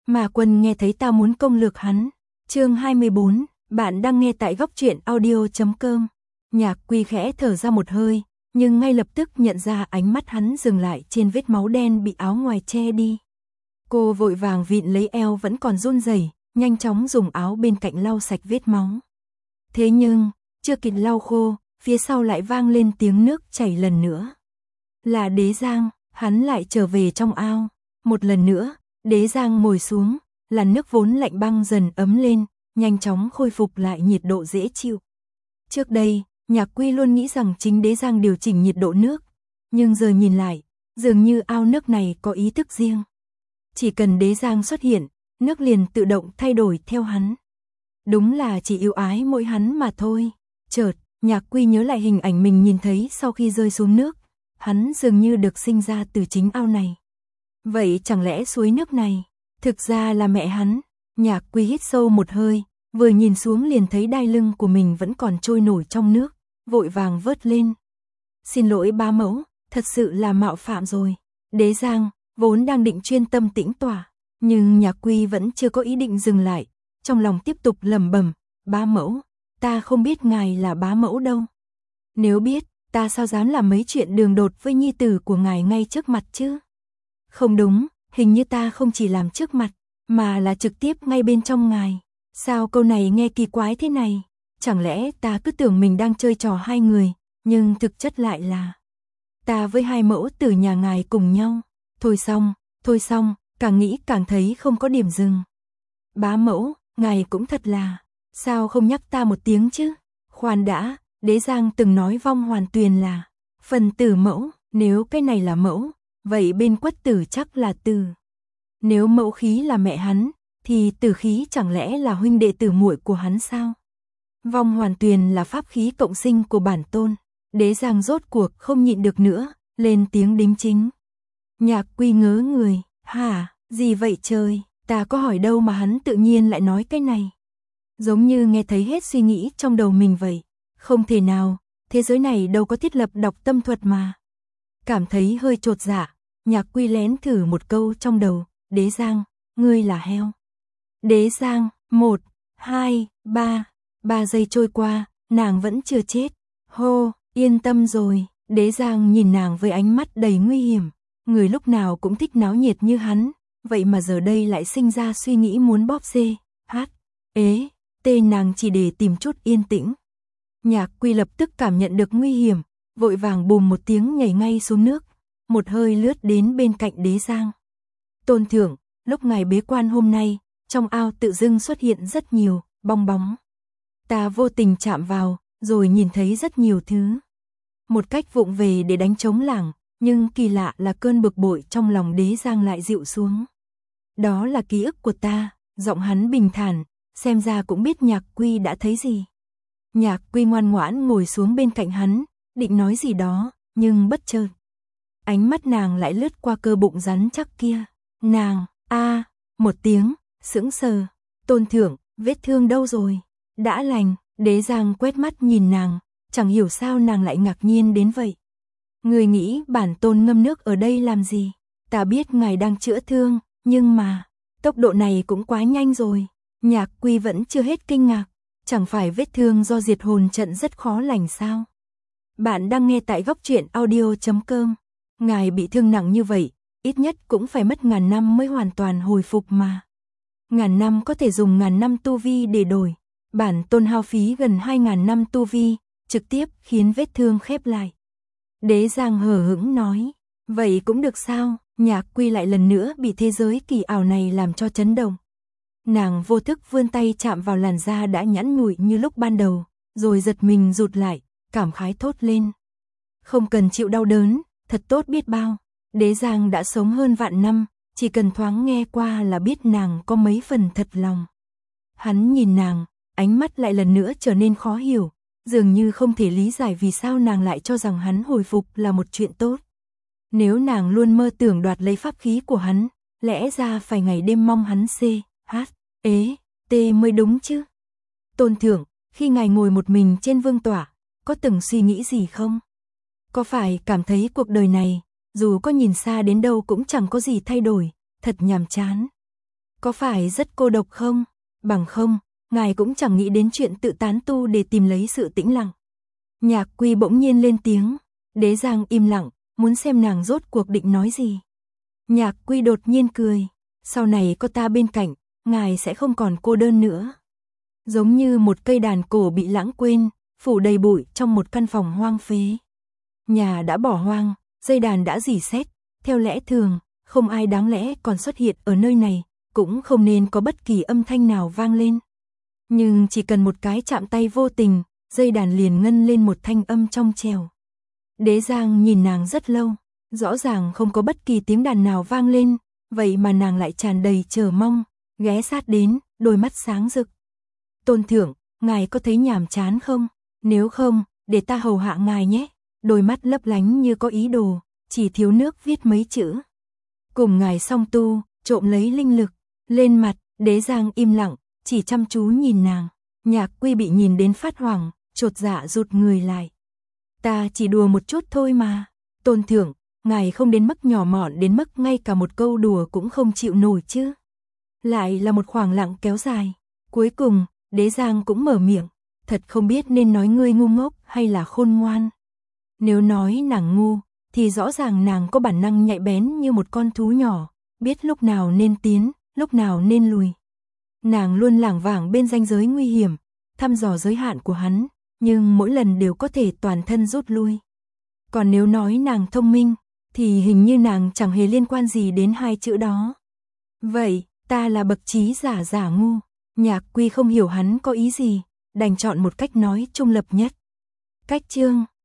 Mà Quân nghe thấy tao muốn công lược hắn. Chương 24, bạn đang nghe tại góc truyện audio.com. Nhạc Quy khẽ thở ra một hơi, nhưng ngay lập tức nhận ra ánh mắt hắn dừng lại trên vết máu đen bị áo ngoài che đi. Cô vội vàng vịn lấy eo vẫn còn run rẩy, nhanh chóng dùng áo bên cạnh lau sạch vết máu. Thế nhưng, chưa kịp lau khô, phía sau lại vang lên tiếng nước chảy lần nữa. Là Đế Giang, hắn lại trở về trong ao. Một lần nữa, Đế Giang ngồi xuống, làn nước vốn lạnh băng dần ấm lên, nhanh chóng khôi phục lại nhiệt độ dễ chịu. Trước đây, Nhạc Quy luôn nghĩ rằng chính Đế Giang điều chỉnh nhiệt độ nước, nhưng giờ nhìn lại, dường như ao nước này có ý thức riêng. Chỉ cần Đế Giang xuất hiện, nước liền tự động thay đổi theo hắn. Đúng là chỉ yêu ái mỗi hắn mà thôi. Chợt, Nhạc Quy nhớ lại hình ảnh mình nhìn thấy sau khi rơi xuống nước, hắn dường như được sinh ra từ chính ao này. Vậy chẳng lẽ suối nước này thực ra là mẹ hắn? Nhạc Quy hít sâu một hơi, vừa nhìn xuống liền thấy đai lưng của mình vẫn còn trôi nổi trong nước, vội vàng vớt lên. Xin lỗi bá mẫu, thật sự là mạo phạm rồi. Đế Giang vốn đang định chuyên tâm tĩnh tọa, nhưng Nhạc Quy vẫn chưa có ý định dừng lại, trong lòng tiếp tục lẩm bẩm, bá mẫu, ta không biết ngài là bá mẫu đâu. Nếu biết, ta sao dám làm mấy chuyện đường đột với nhi tử của ngài ngay trước mặt chứ? Không đúng, hình như ta không chỉ làm trước mặt, mà là trực tiếp ngay bên trong ngài. Sao câu này nghe kỳ quái thế này? Chẳng lẽ ta cứ tưởng mình đang chơi trò hai người, nhưng thực chất lại là ta với hai mẫu tử nhà ngài cùng nhau. Thôi xong, càng nghĩ càng thấy không có điểm dừng. Bá mẫu, ngài cũng thật là, sao không nhắc ta một tiếng chứ? Khoan đã, Đế Giang từng nói Vong Hoàn Tuyền là phần tử mẫu, nếu cái này là mẫu, vậy bên Quất Tử chắc là tử. Nếu mẫu khí là mẹ hắn, thì tử khí chẳng lẽ là huynh đệ tử muội của hắn sao? Vong Hoàn Tuyền là pháp khí cộng sinh của bản tôn. Đế Giang rốt cuộc không nhịn được nữa, lên tiếng đính chính. Nhạc Quy ngớ người, hả, gì vậy trời, ta có hỏi đâu mà hắn tự nhiên lại nói cái này. Giống như nghe thấy hết suy nghĩ trong đầu mình vậy. Không thể nào, thế giới này đâu có thiết lập đọc tâm thuật mà. Cảm thấy hơi chột dạ, Nhạc Quy lén thử một câu trong đầu, Đế Giang, ngươi là heo. Đế Giang, 1, 2, 3 giây trôi qua, nàng vẫn chưa chết. Hô, yên tâm rồi, Đế Giang nhìn nàng với ánh mắt đầy nguy hiểm. Người lúc nào cũng thích náo nhiệt như hắn, vậy mà giờ đây lại sinh ra suy nghĩ muốn bóp xê, hát, ế, tê nàng chỉ để tìm chút yên tĩnh. Nhạc Quy lập tức cảm nhận được nguy hiểm, vội vàng bùm một tiếng nhảy ngay xuống nước, một hơi lướt đến bên cạnh Đế Giang. Tôn thượng, lúc ngài bế quan hôm nay, trong ao tự dưng xuất hiện rất nhiều bong bóng. Ta vô tình chạm vào, rồi nhìn thấy rất nhiều thứ. Một cách vụng về để đánh trống lảng, nhưng kỳ lạ là cơn bực bội trong lòng Đế Giang lại dịu xuống. Đó là ký ức của ta, giọng hắn bình thản, xem ra cũng biết Nhạc Quy đã thấy gì. Nhạc Quy ngoan ngoãn ngồi xuống bên cạnh hắn, định nói gì đó, nhưng bất chợt. Ánh mắt nàng lại lướt qua cơ bụng rắn chắc kia. Nàng, một tiếng, sững sờ. Tôn thượng, vết thương đâu rồi? Đã lành, Đế Giang quét mắt nhìn nàng, chẳng hiểu sao nàng lại ngạc nhiên đến vậy. Người nghĩ bản tôn ngâm nước ở đây làm gì? Ta biết ngài đang chữa thương, nhưng mà, tốc độ này cũng quá nhanh rồi. Nhạc Quy vẫn chưa hết kinh ngạc, chẳng phải vết thương do diệt hồn trận rất khó lành sao? Bạn đang nghe tại góc truyện audio.com. Ngài bị thương nặng như vậy, ít nhất cũng phải mất ngàn năm mới hoàn toàn hồi phục mà. Ngàn năm có thể dùng ngàn năm tu vi để đổi. Bản tôn hao phí gần 2.000 năm tu vi, trực tiếp khiến vết thương khép lại. Đế Giang hờ hững nói, vậy cũng được sao? Nhạc Quy lại lần nữa bị thế giới kỳ ảo này làm cho chấn động. Nàng vô thức vươn tay chạm vào làn da đã nhẵn nhụi như lúc ban đầu, rồi giật mình rụt lại, cảm khái thốt lên. Không cần chịu đau đớn, thật tốt biết bao. Đế Giang đã sống hơn vạn năm, chỉ cần thoáng nghe qua là biết nàng có mấy phần thật lòng. Hắn nhìn nàng, ánh mắt lại lần nữa trở nên khó hiểu, dường như không thể lý giải vì sao nàng lại cho rằng hắn hồi phục là một chuyện tốt. Nếu nàng luôn mơ tưởng đoạt lấy pháp khí của hắn, lẽ ra phải ngày đêm mong hắn mới đúng chứ. Tôn thượng, khi ngài ngồi một mình trên vương tọa, có từng suy nghĩ gì không? Có phải cảm thấy cuộc đời này, dù có nhìn xa đến đâu cũng chẳng có gì thay đổi, thật nhàm chán? Có phải rất cô độc không? Bằng không, ngài cũng chẳng nghĩ đến chuyện tự tán tu để tìm lấy sự tĩnh lặng. Nhạc Quy bỗng nhiên lên tiếng, Đế Giang im lặng, muốn xem nàng rốt cuộc định nói gì. Nhạc Quy đột nhiên cười, sau này có ta bên cạnh, ngài sẽ không còn cô đơn nữa. Giống như một cây đàn cổ bị lãng quên, phủ đầy bụi trong một căn phòng hoang phế. Nhà đã bỏ hoang, dây đàn đã rỉ sét, theo lẽ thường, không ai đáng lẽ còn xuất hiện ở nơi này, cũng không nên có bất kỳ âm thanh nào vang lên. Nhưng chỉ cần một cái chạm tay vô tình, dây đàn liền ngân lên một thanh âm trong trẻo. Đế Giang nhìn nàng rất lâu, rõ ràng không có bất kỳ tiếng đàn nào vang lên, vậy mà nàng lại tràn đầy chờ mong, ghé sát đến, đôi mắt sáng rực. Tôn thượng, ngài có thấy nhàm chán không? Nếu không, để ta hầu hạ ngài nhé. Đôi mắt lấp lánh như có ý đồ, chỉ thiếu nước viết mấy chữ. Cùng ngài song tu, trộm lấy linh lực, lên mặt, Đế Giang im lặng, chỉ chăm chú nhìn nàng. Nhạc Quy bị nhìn đến phát hoảng, chột dạ rụt người lại. Ta chỉ đùa một chút thôi mà. Tôn thượng, ngài không đến mức nhỏ mọn đến mức ngay cả một câu đùa cũng không chịu nổi chứ. Lại là một khoảng lặng kéo dài. Cuối cùng, Đế Giang cũng mở miệng. Thật không biết nên nói ngươi ngu ngốc hay là khôn ngoan. Nếu nói nàng ngu, thì rõ ràng nàng có bản năng nhạy bén như một con thú nhỏ, biết lúc nào nên tiến, lúc nào nên lùi. Nàng luôn lảng vảng bên ranh giới nguy hiểm, thăm dò giới hạn của hắn, nhưng mỗi lần đều có thể toàn thân rút lui. Còn nếu nói nàng thông minh, thì hình như nàng chẳng hề liên quan gì đến hai chữ đó. Vậy, ta là bậc trí giả ngu. Nhạc Quy không hiểu hắn có ý gì, đành chọn một cách nói trung lập nhất. Cách chương